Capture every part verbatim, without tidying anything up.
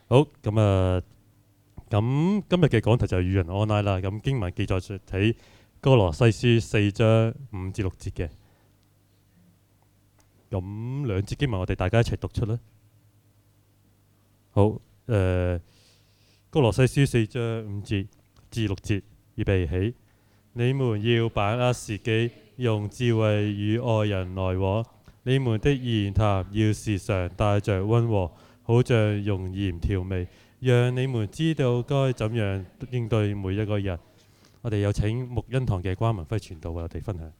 好，咁啊，咁今日嘅講題就係與人 online 啦。咁經文記載住喺哥羅西書四章五至六節嘅。咁兩節經文我哋大家一齊讀出啦。好，誒、呃，哥羅西書四章五節至六節，預備起。你們要把握時機，用智慧與愛人來往。你們的言談要時常帶着溫和，好像用鹽調味，讓你們知道該怎樣應對每一個人。我哋有請木恩堂嘅關文輝傳道為我哋分享。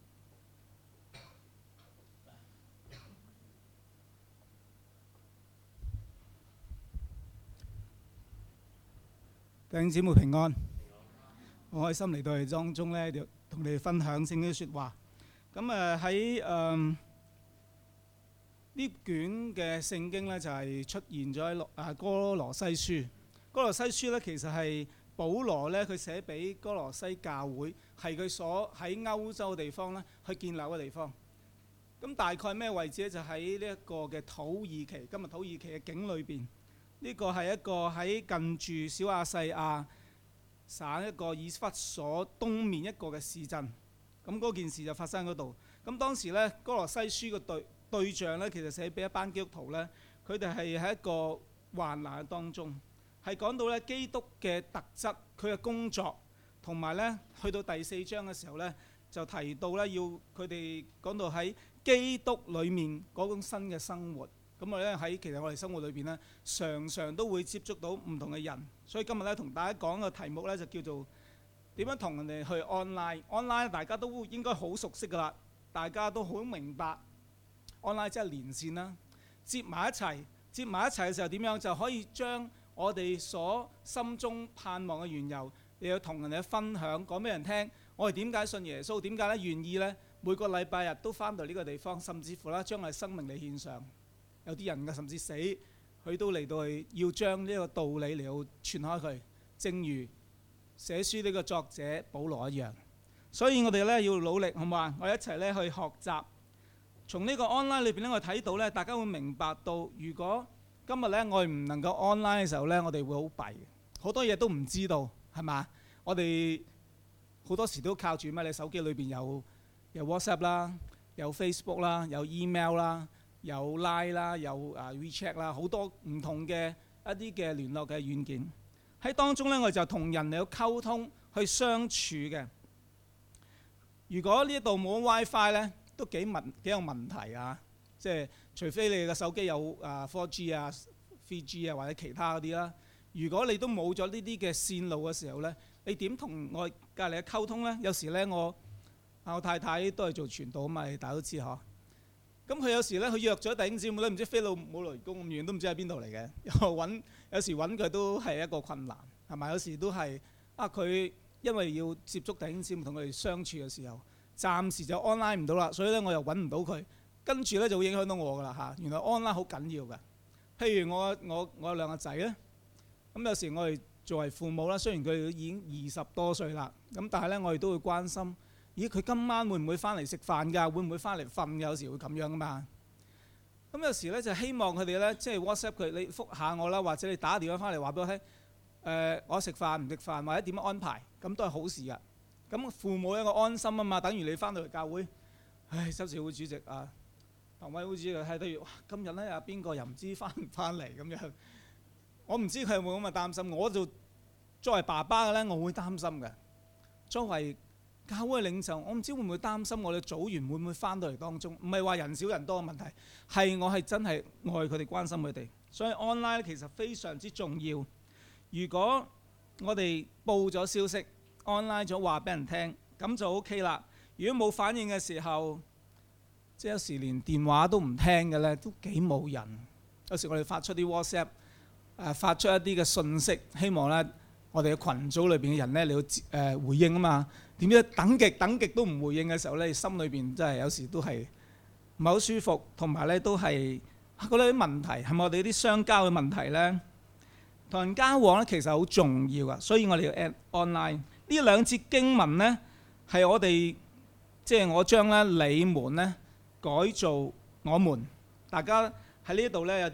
弟兄姊妹平安，好開心嚟到嚟當中咧，就同你哋分享聖經説話。咁誒喺誒呢卷嘅聖經咧，就係出現咗喺啊哥羅西書。哥羅西書咧，其實係保羅咧佢寫俾哥羅西教會，係佢所喺歐洲嘅地方咧去建立嘅地方。咁大概咩位置咧？就喺呢一個嘅土耳其，今日土耳其嘅境裏邊。呢個係一個喺近住小亞細亞省一個以弗所東面一個嘅市鎮，咁嗰件事就發生喺嗰度。咁當時呢，哥羅西書嘅對對象呢，其實寫俾一班基督徒呢，佢哋係喺一個患難當中，係講到呢基督嘅特質，佢嘅工作，同埋呢去到第四章嘅時候呢，就提到呢要佢哋講到喺基督裡面嗰種新嘅生活。咁我咧喺其實我哋生活裏邊咧，常常都會接觸到唔同嘅人，所以今日咧同大家講嘅題目咧就叫做點樣同人哋去 online。online 大家都應該好熟悉㗎啦，大家都好明白 online 即係連線啦，接埋一齊，接埋一齊嘅時候點樣就可以將我哋所心中盼望嘅緣由，你要同人哋分享，講俾人聽，我哋點解信耶穌，點解咧願意咧每個禮拜日都翻到呢個地方，甚至乎咧將我哋生命嚟獻上。有啲人嘅甚至死，佢都嚟到去要將呢個道理嚟到傳開佢，正如寫書呢個作者保羅一樣。所以我哋咧要努力，好唔好啊？我哋一齊咧去學習。從呢個 online 裏邊咧，我睇到咧，大家會明白到，如果今日咧我哋唔能夠 online 嘅時候咧，我哋會好弊，好多嘢都唔知道，係嘛？我哋好多時都靠住咩？你手機裏邊有有 WhatsApp 啦，有 Facebook 啦，有 email 啦。有 Line 啦，有啊 WeChat 啦，好多唔同嘅一啲嘅聯絡嘅軟件喺當中咧，我哋就同人嚟去溝通、去相處嘅。如果呢一度冇 WiFi 咧，都幾問幾有問題啊！即係除非你嘅手機有啊 four G 啊、three G 啊或者其他嗰啲啦。如果你都冇咗呢啲嘅線路嘅時候咧，你點同我隔離嘅溝通咧？有時咧，我我太太都係做傳道啊嘛，大家都知嗬。咁佢有時咧，佢約咗弟兄姊妹咧，唔知飛到冇雷公咁遠，都唔知喺邊度嚟嘅。又揾有時揾佢都係一個困難，係咪？有時都係啊，佢因為要接觸弟兄姊妹同佢哋相處嘅時候，暫時就 online 唔到啦，所以咧我又揾唔到佢，跟住咧就會影響到我噶啦嚇。原來 online 好緊要嘅。譬如我我我有兩個仔咧，咁有時我哋作為父母啦，雖然佢哋已經二十多歲啦，咁但係咧我哋都會關心。咦，佢今晚會唔會翻嚟食飯㗎？會唔會翻嚟瞓㗎？有時會咁樣噶嘛。咁有時咧就希望佢哋咧，即係 WhatsApp 佢，你覆下我啦，或者你打電話翻嚟話俾我聽，誒、呃，我食飯唔食飯，或者點樣安排，咁都係好事㗎。咁父母一個安心啊嘛，等於你翻到嚟教會，唉，周事會主席啊，唐委會主席係例如，哇，今日咧啊邊個又唔知翻唔翻嚟咁樣，我唔知佢有冇咁嘅擔心。我就作為爸爸嘅咧，我會擔心嘅。作為教會領袖，我唔知會唔會擔心我哋組員會唔會翻到嚟當中？唔係話人少人多嘅問題，係我係真係愛佢哋、關心佢哋。所以 online 其實非常之重要。如果我哋報咗消息 online 咗話俾人聽，咁就 OK 啦。如果冇反應嘅時候，即係有時連電話都唔聽嘅咧，都幾冇癮。有時我哋發出啲 WhatsApp，誒發出一啲嘅信息，希望咧我哋嘅群組裏邊嘅人咧，你要誒回應啊嘛。點知等極等極都唔回應嘅時候咧，心裏邊真係有時都係唔係好舒服，同埋咧都係覺得啲問題係咪我哋啲相交嘅問題咧？同人交往咧其實好重要啊，所以我哋要 add online 呢兩節經文咧係我哋即係我將咧你們咧改做我們，大家喺呢度咧有啲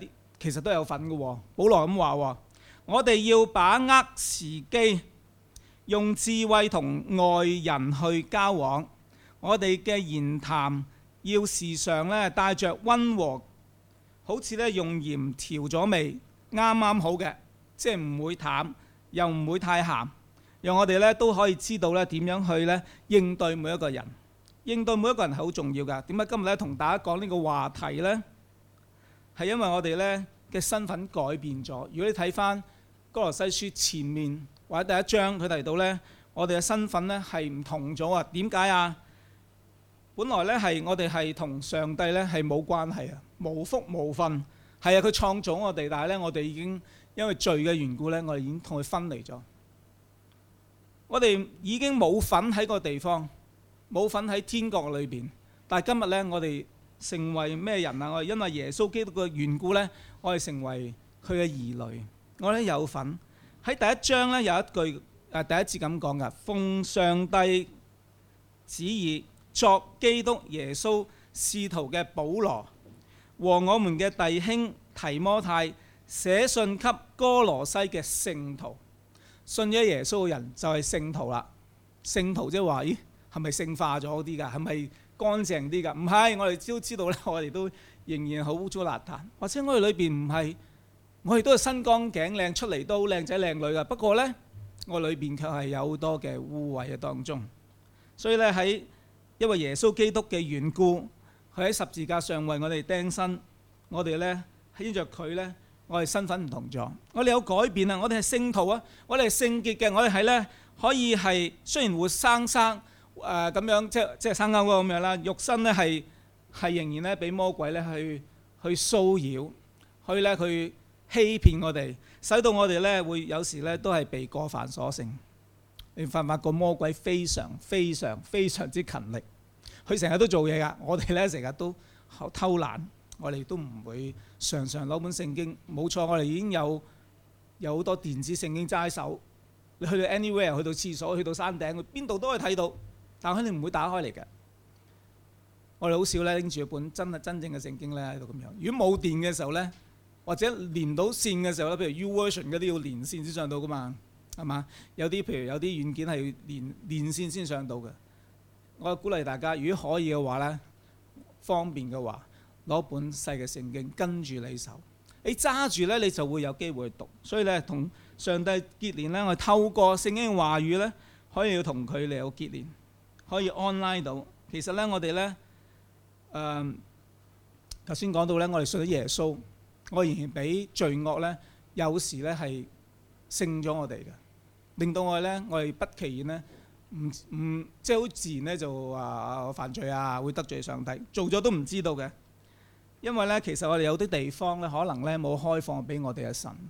其實都有份嘅喎。保羅咁話喎，我哋要把握時機，用智慧同外人去交往。我哋嘅言談要時常咧帶着溫和，好似咧用鹽調咗味，啱啱好嘅，即係唔會淡，又唔會太鹹，讓我哋咧都可以知道咧點樣去咧應對每一個人。應對每一個人係好重要㗎。點解今日咧同大家講呢個話題呢？係因為我哋咧嘅身份改變咗。如果你睇翻歌羅西書前面或者第一章，佢提到呢，我哋嘅身份咧係唔同咗啊。點解啊？本來咧係我哋係同上帝咧係冇關係啊，無福無分。係啊，佢創造我哋，但係咧我哋已經因為罪嘅緣故咧，我哋已經同佢分離咗。我哋已經冇份喺個地方，冇份喺天國裏邊。但係今日咧，我哋成為咩人啊？我哋因為耶穌基督嘅緣故咧，我哋成為佢嘅兒女。我哋有份喺第一章咧有一句誒第一節咁講㗎，奉上帝旨意作基督耶穌使徒嘅保羅和我們嘅弟兄提摩太寫信給歌羅西嘅聖徒。信咗耶穌嘅人就係聖徒啦。聖徒即係話，咦，係咪聖化咗啲㗎？係咪乾淨啲㗎？唔係，我哋都知道咧，我哋都仍然好污糟邋遢，或者我哋裏邊唔係，我哋都係身光頸靚，出嚟都靚仔靚女㗎。不過呢，我裏邊卻係有好多嘅污穢嘅當中。所以咧喺因為耶穌基督嘅緣故，佢喺十字架上為我哋釘身，我哋呢，因着佢呢，我哋身份唔同咗，我哋有改變啊！我哋係聖徒啊，我哋係聖潔嘅，我哋係呢，可以係雖然活生生誒咁、呃、樣，即係即係生勾勾咁樣啦，肉身呢係係仍然呢俾魔鬼呢去去騷擾，去呢去欺騙我哋，使到我哋呢會有時呢都係被過犯所勝。你發唔發覺魔鬼非常非常非常之勤力？佢成日都做嘢㗎，我哋呢成日都偷懶，我哋都唔會常常攞本聖經。冇錯，我哋已經有有好多電子聖經揸喺手，你去到 anywhere， 去到廁所，去到山頂，去邊度都可以睇到，但係佢哋唔會打開嚟嘅。我哋好少咧拎住一本真係真正嘅聖經咧喺度咁樣。如果冇電嘅時候呢，或者連到線嘅時候咧，譬如 YouVersion 嗰啲要連線先上到㗎嘛，係嘛？有啲譬如有啲軟件係連連線先上到嘅。我鼓勵大家，如果可以嘅話呢，方便嘅話，攞本細嘅聖經跟住你手，你揸住呢，你就會有機會去讀。所以呢，同上帝結連呢，我哋透過聖經嘅話語呢，可以要同佢嚟有結連，可以 online 到。其實呢，我哋呢，誒頭先講到呢，我哋信咗耶穌，我仍然俾罪惡呢，有時呢係勝咗我哋嘅，令到我哋呢，我哋不其然呢。唔唔，即係好自然咧，就話犯罪啊，會得罪上帝，做咗都唔知道嘅。因為咧，其實我哋有啲地方咧，可能咧冇開放俾我哋嘅神。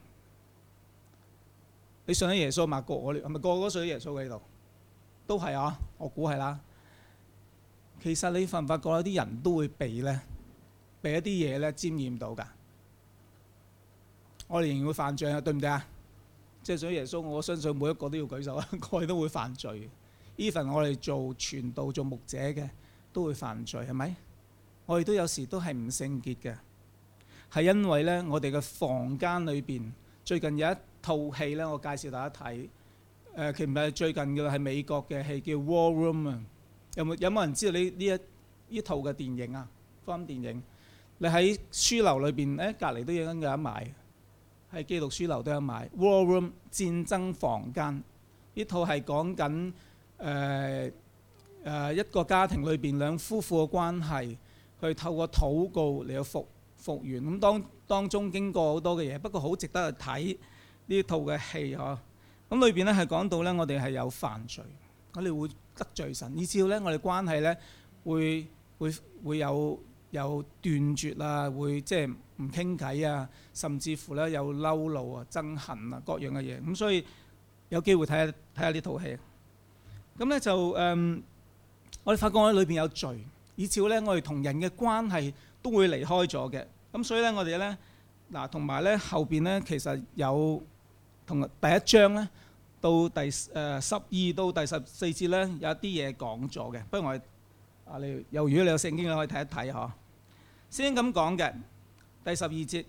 你信咗耶穌嘛？個我哋係咪個個都信咗耶穌喺度？都係啊，我估係啦。其實你發唔發覺有啲人都會被咧，被一啲嘢咧沾染到㗎。我哋仍然會犯罪啊，對唔對啊？即係信咗耶穌，我相信每一個都要舉手啊，我哋都會犯罪。even 我哋做傳道做牧者嘅都會犯罪，係咪？我哋都有時都係唔聖潔嘅，係因為呢，我哋嘅房間裏邊最近有一套戲呢，我介紹大家睇。誒、呃，其實唔係最近嘅，係美國嘅戲叫《War Room》啊。有冇有冇人知道呢呢一呢套嘅電影啊？福音電影，你喺書樓裏邊，誒隔離都已經有得賣，喺基督書樓都有賣。《War Room》戰爭房間，呢套係講緊。誒誒、呃呃、一個家庭裏邊兩夫婦嘅關係，去透過禱告嚟到復復原。咁當當中經過好多嘅嘢，不過好值得去睇呢套嘅戲呵。咁裏邊咧係講到咧，我哋係有犯罪，我哋會得罪神，以至咧我哋關係咧會會會有有斷絕啊，會即係唔傾偈啊，甚至乎咧有嬲怒啊、憎恨啊各樣嘅嘢。咁所以有機會睇下睇下呢套戲。咁咧就誒、嗯，我哋發覺我哋裏邊有罪，以至咧我哋同人嘅關係都會離開咗嘅。咁所以咧我哋咧嗱，同埋咧後邊咧其實有同第一章咧到第誒十二到第十四節咧有一啲嘢講咗嘅。不如我哋啊，你又如果你有聖經，你可以睇一睇嗬。先咁講嘅第十二節，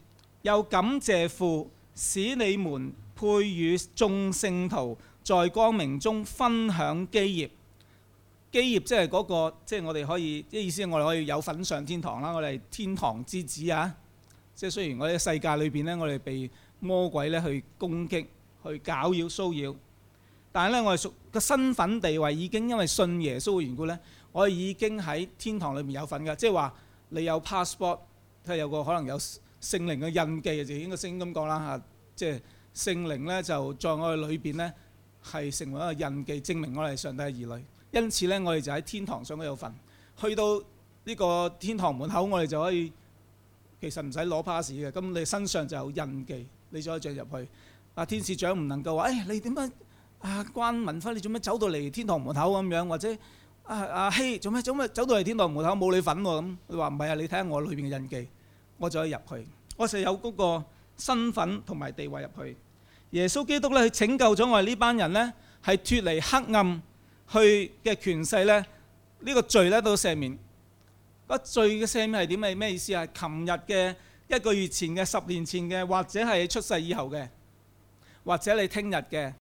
又感謝父，使你們配與眾聖徒在光明中分享基業。基業即係嗰個，即係我哋可以，即係意思係我哋可以有份上天堂啦。我哋係天堂之子啊！即係雖然我哋世界裏邊咧，我哋被魔鬼咧去攻擊、去攪擾、騷擾，但係咧我哋屬個身份地位已經因為信耶穌嘅緣故咧，我哋已經喺天堂裏面有份㗎。即係話你有 passport， 即係有個可能有聖靈嘅印記，就應該聖經咁講啦嚇。即係聖靈咧就在我哋裏邊咧係成為一個印記，證明我哋係上帝嘅兒女。因此咧，我哋就喺天堂上都有份。去到呢個天堂門口，我哋就可以其實唔使攞 pass 嘅，咁你身上就有印記，你就可以進入去。啊，天使長唔能夠話：誒、哎，你點解啊關文輝，你做咩走到嚟天堂門口咁樣？或者啊啊希做咩做咩走到嚟天堂門口冇你份喎？咁佢話唔係啊，你睇下我裏邊嘅印記，我就可以入去。我就有嗰個身份同埋地位入去。耶穌基督咧，佢拯救咗我哋呢班人咧，係脫離黑暗去嘅權勢咧，呢、這個罪咧都赦免。個罪嘅赦免係點？係咩意思啊？琴日嘅、一個月前嘅、十年前嘅，或者係出世以後嘅，或者你聽日嘅，